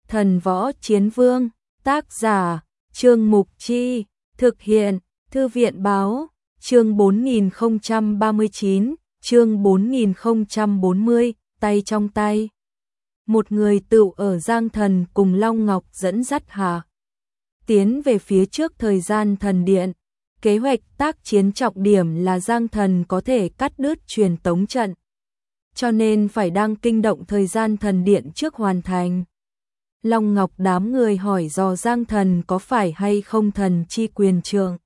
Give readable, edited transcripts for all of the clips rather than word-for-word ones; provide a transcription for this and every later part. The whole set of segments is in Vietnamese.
Thần Võ Chiến Vương, tác giả, Trương Mục Chi, thực hiện, Thư viện Báo, chương 4039, chương 4040, tay trong tay. Một người tựu ở Giang Thần cùng Long Ngọc dẫn dắt hạ tiến về phía trước thời gian thần điện. Kế hoạch tác chiến trọng điểm là Giang Thần có thể cắt đứt truyền tống trận, cho nên phải đang kinh động thời gian thần điện trước hoàn thành. Long Ngọc đám người hỏi dò Giang Thần có phải hay không thần chi quyền trượng,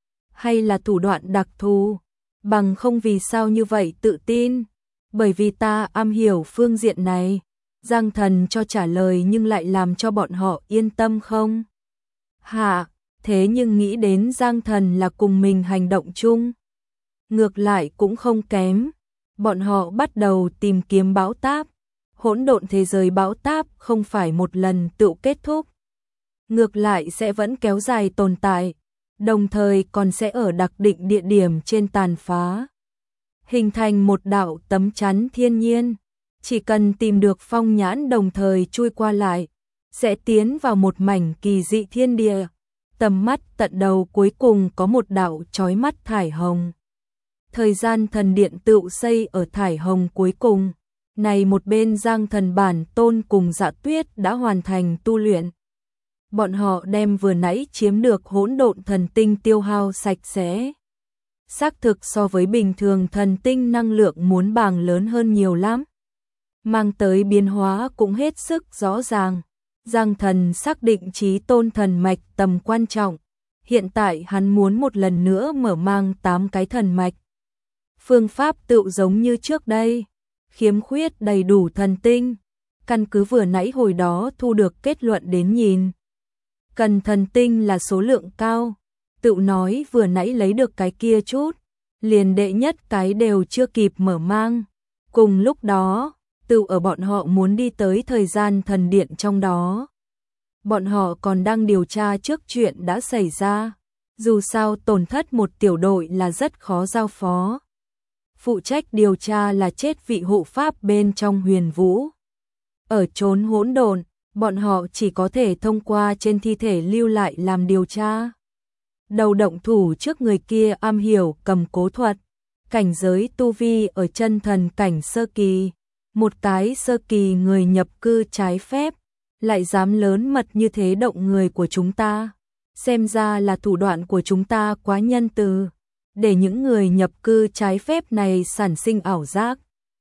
hay là thủ đoạn đặc thù, bằng không vì sao như vậy tự tin, bởi vì ta am hiểu phương diện này. Giang Thần cho trả lời nhưng lại làm cho bọn họ yên tâm không? Hạ, thế nhưng nghĩ đến Giang Thần là cùng mình hành động chung, ngược lại cũng không kém. Bọn họ bắt đầu tìm kiếm bão táp. Hỗn độn thế giới bão táp không phải một lần tự kết thúc, ngược lại sẽ vẫn kéo dài tồn tại, đồng thời còn sẽ ở đặc định địa điểm trên tàn phá, hình thành một đạo tấm chắn thiên nhiên. Chỉ cần tìm được phong nhãn đồng thời chui qua lại, sẽ tiến vào một mảnh kỳ dị thiên địa. Tầm mắt tận đầu cuối cùng có một đạo chói mắt thải hồng. Thời gian thần điện tựu xây ở thải hồng cuối cùng. Này một bên Giang Thần bản tôn cùng Dạ Tuyết đã hoàn thành tu luyện. Bọn họ đem vừa nãy chiếm được hỗn độn thần tinh tiêu hao sạch sẽ. Xác thực so với bình thường thần tinh năng lượng muốn bàng lớn hơn nhiều lắm. Mang tới biến hóa cũng hết sức rõ ràng. Giang Thần xác định chí tôn thần mạch tầm quan trọng. Hiện tại hắn muốn một lần nữa mở mang 8 cái thần mạch. Phương pháp tựu giống như trước đây, khiếm khuyết đầy đủ thần tinh. Căn cứ vừa nãy hồi đó thu được kết luận đến nhìn, cần thần tinh là số lượng cao. Tựu nói vừa nãy lấy được cái kia chút, liền đệ nhất cái đều chưa kịp mở mang. Cùng lúc đó, tựu ở bọn họ muốn đi tới thời gian thần điện trong đó. Bọn họ còn đang điều tra trước chuyện đã xảy ra. Dù sao tổn thất một tiểu đội là rất khó giao phó. Phụ trách điều tra là chết vị hộ pháp bên trong Huyền Vũ. Ở chốn hỗn độn, bọn họ chỉ có thể thông qua trên thi thể lưu lại làm điều tra. Đầu động thủ trước người kia am hiểu cầm cố thuật, cảnh giới tu vi ở chân thần cảnh sơ kỳ. Một cái sơ kỳ người nhập cư trái phép, lại dám lớn mật như thế động người của chúng ta. Xem ra là thủ đoạn của chúng ta quá nhân từ, để những người nhập cư trái phép này sản sinh ảo giác.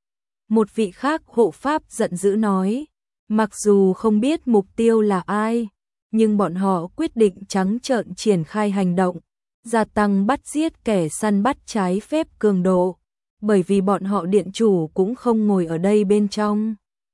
Một vị khác hộ pháp giận dữ nói, mặc dù không biết mục tiêu là ai, nhưng bọn họ quyết định trắng trợn triển khai hành động, gia tăng bắt giết kẻ săn bắt trái phép cường độ, bởi vì bọn họ điện chủ cũng không ngồi ở đây bên trong.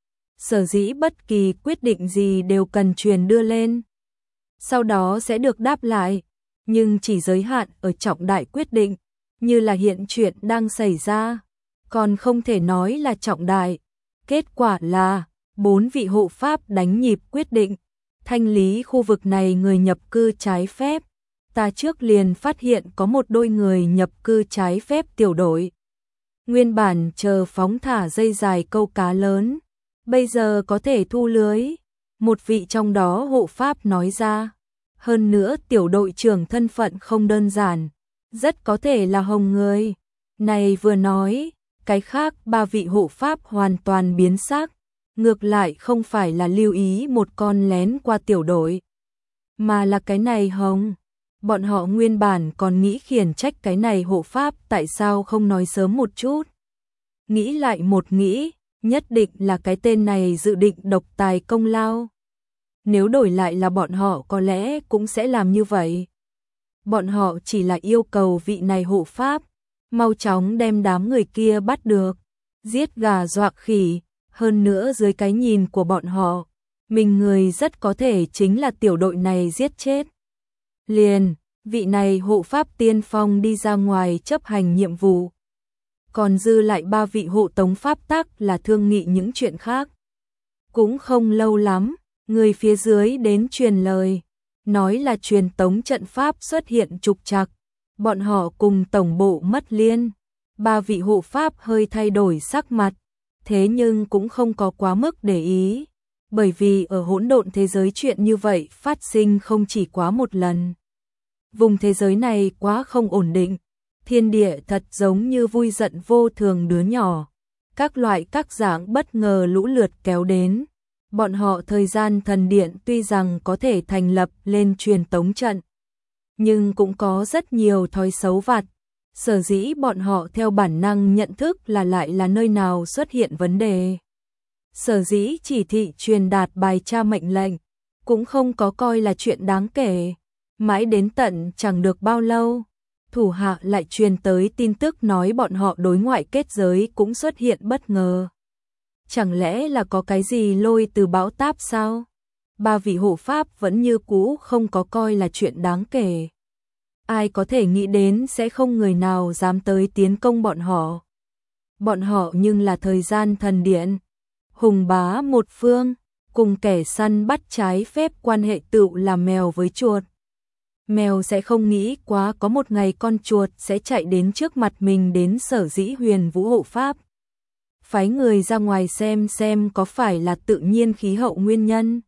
Sở dĩ bất kỳ quyết định gì đều cần truyền đưa lên, sau đó sẽ được đáp lại, nhưng chỉ giới hạn ở trọng đại quyết định, như là hiện chuyện đang xảy ra, còn không thể nói là trọng đại. Kết quả là 4 vị hộ pháp đánh nhịp quyết định thanh lý khu vực này người nhập cư trái phép. Ta trước liền phát hiện có một đôi người nhập cư trái phép tiểu đội, nguyên bản chờ phóng thả dây dài câu cá lớn, bây giờ có thể thu lưới. Một vị trong đó hộ pháp nói ra, hơn nữa tiểu đội trưởng thân phận không đơn giản, rất có thể là Hồng người. Này vừa nói, cái khác 3 vị hộ pháp hoàn toàn biến sắc, ngược lại không phải là lưu ý một con lén qua tiểu đội, mà là cái này Hồng. Bọn họ nguyên bản còn nghĩ khiển trách cái này hộ pháp tại sao không nói sớm một chút. Nghĩ lại một nghĩ, nhất định là cái tên này dự định độc tài công lao. Nếu đổi lại là bọn họ có lẽ cũng sẽ làm như vậy. Bọn họ chỉ là yêu cầu vị này hộ pháp mau chóng đem đám người kia bắt được, giết gà dọa khỉ. Hơn nữa dưới cái nhìn của bọn họ, mình người rất có thể chính là tiểu đội này giết chết. Liền, vị này hộ pháp tiên phong đi ra ngoài chấp hành nhiệm vụ. Còn dư lại 3 vị hộ tống pháp tắc là thương nghị những chuyện khác. Cũng không lâu lắm, người phía dưới đến truyền lời, nói là truyền tống trận pháp xuất hiện trục trặc, bọn họ cùng tổng bộ mất liên. 3 vị hộ pháp hơi thay đổi sắc mặt, thế nhưng cũng không có quá mức để ý, Bởi vì ở hỗn độn thế giới chuyện như vậy phát sinh không chỉ quá một lần. Vùng thế giới này quá không ổn định, thiên địa thật giống như vui giận vô thường đứa nhỏ. Các loại các dạng bất ngờ lũ lượt kéo đến. Bọn họ thời gian thần điện tuy rằng có thể thành lập lên truyền tống trận, nhưng cũng có rất nhiều thói xấu vặt. Sở dĩ bọn họ theo bản năng nhận thức là lại là nơi nào xuất hiện vấn đề. Sở dĩ chỉ thị truyền đạt bài tra mệnh lệnh, cũng không có coi là chuyện đáng kể. Mãi đến tận chẳng được bao lâu, thủ hạ lại truyền tới tin tức nói bọn họ đối ngoại kết giới cũng xuất hiện bất ngờ. Chẳng lẽ là có cái gì lôi từ bão táp sao? Ba vị hộ pháp vẫn như cũ không có coi là chuyện đáng kể. Ai có thể nghĩ đến sẽ không người nào dám tới tiến công bọn họ. Bọn họ nhưng là thời gian thần điện, hùng bá một phương, cùng kẻ săn bắt trái phép quan hệ tựu là mèo với chuột. Mèo sẽ không nghĩ quá có một ngày con chuột sẽ chạy đến trước mặt mình, đến sở dĩ Huyền Vũ hộ pháp phái người ra ngoài xem có phải là tự nhiên khí hậu nguyên nhân.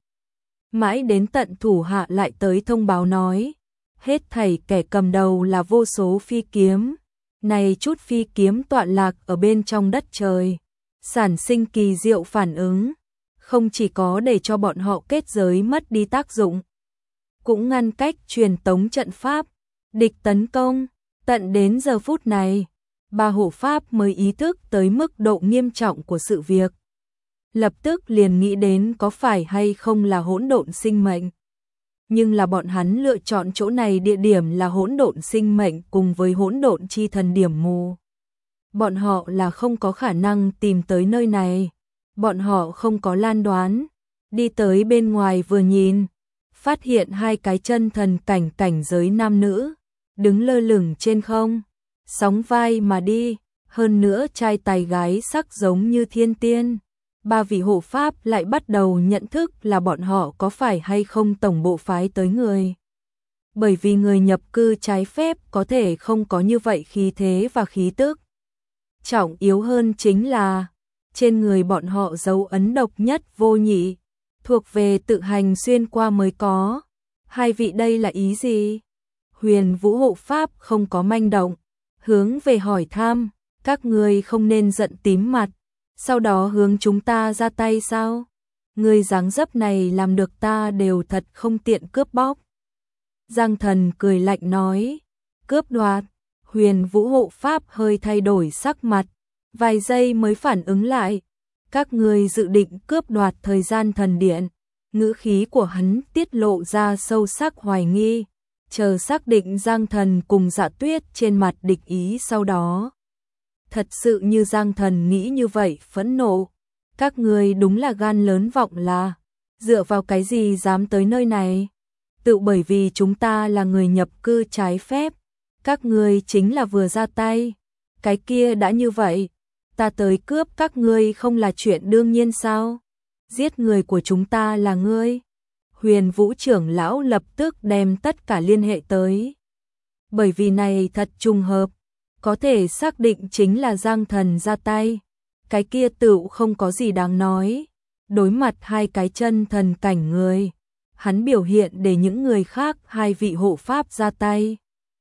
Mãi đến tận thủ hạ lại tới thông báo nói, hết thảy kẻ cầm đầu là vô số phi kiếm. Này chút phi kiếm tọa lạc ở bên trong đất trời, sản sinh kỳ diệu phản ứng, không chỉ có để cho bọn họ kết giới mất đi tác dụng, cũng ngăn cách truyền tống trận pháp, địch tấn công. Tận đến giờ phút này, ba hộ pháp mới ý thức tới mức độ nghiêm trọng của sự việc. Lập tức liền nghĩ đến có phải hay không là hỗn độn sinh mệnh. Nhưng là bọn hắn lựa chọn chỗ này địa điểm là hỗn độn sinh mệnh cùng với hỗn độn chi thần điểm mù. Bọn họ là không có khả năng tìm tới nơi này. Bọn họ không có lan đoán. Đi tới bên ngoài vừa nhìn, phát hiện hai cái chân thần cảnh giới nam nữ, đứng lơ lửng trên không, sóng vai mà đi, hơn nữa trai tài gái sắc giống như thiên tiên. Ba vị hộ pháp lại bắt đầu nhận thức là bọn họ có phải hay không tổng bộ phái tới người. Bởi vì người nhập cư trái phép có thể không có như vậy khí thế và khí tức. Trọng yếu hơn chính là, trên người bọn họ dấu ấn độc nhất vô nhị, thuộc về tự hành xuyên qua mới có. Hai vị đây là ý gì? Huyền Vũ hộ pháp không có manh động, hướng về hỏi thăm, các người không nên giận tím mặt, sau đó hướng chúng ta ra tay sao? Người dáng dấp này làm được ta đều thật không tiện cướp bóc. Giang Thần cười lạnh nói, cướp đoạt. Huyền Vũ hộ pháp hơi thay đổi sắc mặt, vài giây mới phản ứng lại, các người dự định cướp đoạt thời gian thần điện. Ngữ khí của hắn tiết lộ ra sâu sắc hoài nghi, chờ xác định Giang Thần cùng Dạ Tuyết trên mặt địch ý sau đó. Thật sự như Giang Thần nghĩ như vậy, phẫn nộ. Các người đúng là gan lớn vọng là, dựa vào cái gì dám tới nơi này? Tự bởi vì chúng ta là người nhập cư trái phép, các người chính là vừa ra tay. Cái kia đã như vậy, ta tới cướp các ngươi không là chuyện đương nhiên sao? Giết người của chúng ta là ngươi. Huyền Vũ trưởng lão lập tức đem tất cả liên hệ tới. Bởi vì này thật trùng hợp, có thể xác định chính là Giang Thần ra tay. Cái kia tựu không có gì đáng nói. Đối mặt hai cái chân thần cảnh người, hắn biểu hiện để những người khác hai vị hộ pháp ra tay.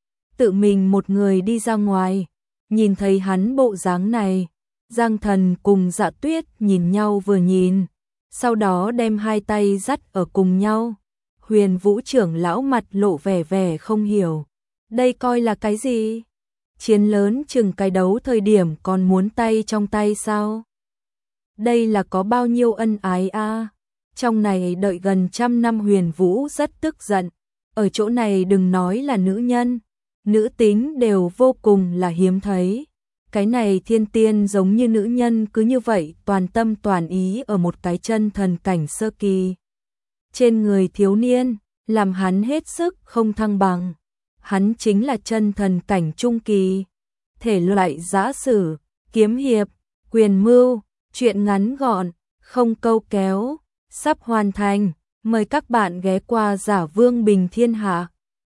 Tự mình một người đi ra ngoài, nhìn thấy hắn bộ dáng này, Giang Thần cùng Dạ Tuyết nhìn nhau vừa nhìn, sau đó đem hai tay dắt ở cùng nhau. Huyền Vũ trưởng lão mặt lộ vẻ không hiểu. Đây coi là cái gì? Chiến lớn chừng cái đấu thời điểm còn muốn tay trong tay sao? Đây là có bao nhiêu ân ái a? Trong này đợi gần 100 năm. Huyền Vũ rất tức giận. Ở chỗ này đừng nói là nữ nhân, nữ tính đều vô cùng là hiếm thấy. Cái này thiên tiên giống như nữ nhân cứ như vậy toàn tâm toàn ý ở một cái chân thần cảnh sơ kỳ. Trên người thiếu niên, làm hắn hết sức không thăng bằng. Hắn chính là chân thần cảnh trung kỳ. Thể loại giã sử, kiếm hiệp, quyền mưu, truyện ngắn gọn, không câu kéo, sắp hoàn thành. Mời các bạn ghé qua Giả Vương Bình Thiên Hạ.